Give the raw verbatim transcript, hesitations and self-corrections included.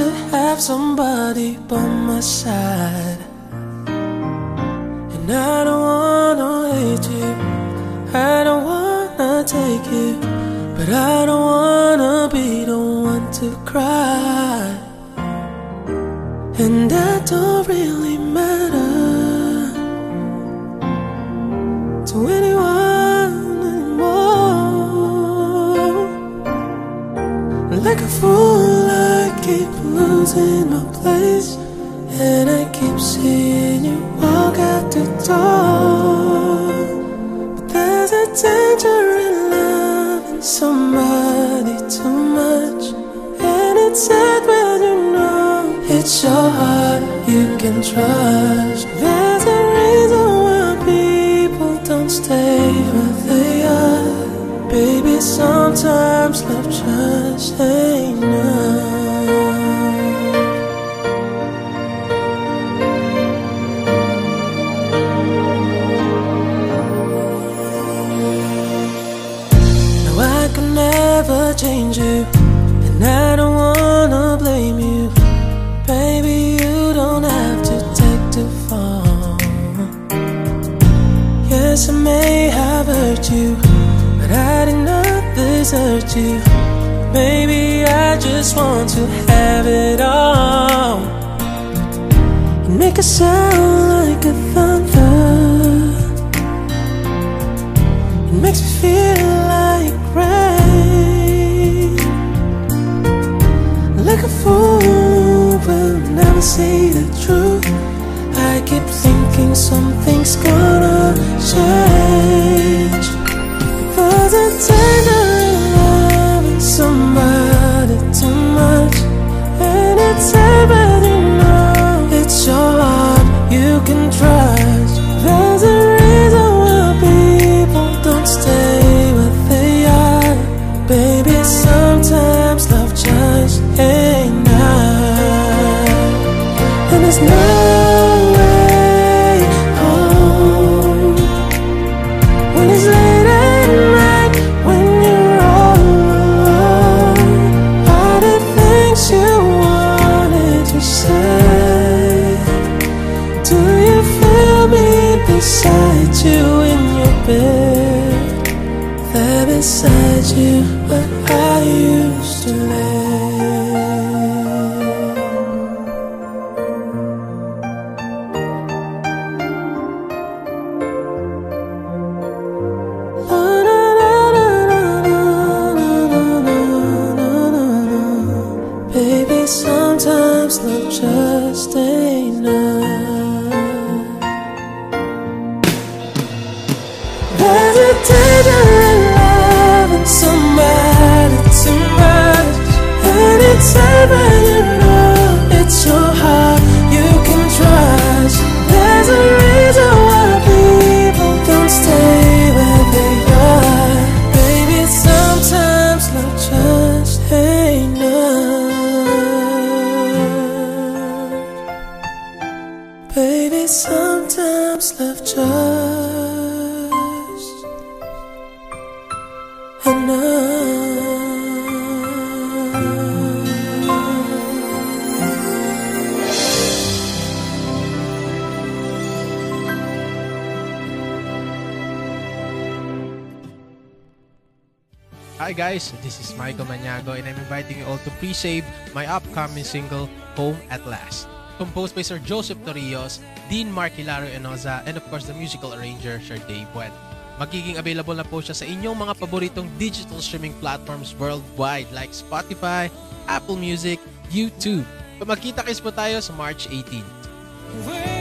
to have somebody by my side. And I don't wanna hate you, I don't wanna take you, but I don't wanna be the one to cry. And that don't really matter to anyone anymore. Like a fool I keep losing my place, and I keep seeing you walk out the door. But there's a danger in loving somebody too much, and it's sad when you know it's your heart you can trust. There's a reason why people don't stay where they are. Baby, sometimes love just ain't enough. No, I can never change you, and I don't wanna blame you. Baby, you don't have to take too far. Yes, I may have hurt you, but I did not desert you. Baby, I just want to have it all. You make it sound like a thunder, it makes me feel like rain. Like a fool will never see the truth, I keep thinking something's gonna change. There's a danger in loving somebody too much, and it's sad when you know it's your heart you can trust. There's a reason why people don't stay where they are. Baby, sometimes love just ain't enough, and there's no way home when it's late at night, when you're all alone. All the things you wanted to say, do you feel me beside you in your bed? There beside you where I used to lay. Baby, sometimes love just ain't enough. There's a danger in loving somebody too much, and it's sad when you know it's your heart you can trust. There's a reason why people don't stay where they are. Baby, sometimes love just ain't enough. Baby, sometimes love just enough. Hi guys, this is Michael Maniago, and I'm inviting you all to pre-save my upcoming single, Home at Last. Composed by Sir Joseph Torrijos, Dean Mark Hilario Enoza, and of course the musical arranger, Sir Dave Buen. Magiging available na po siya sa inyong mga paboritong digital streaming platforms worldwide like Spotify, Apple Music, YouTube. Magkita-kits po tayo sa March eighteenth.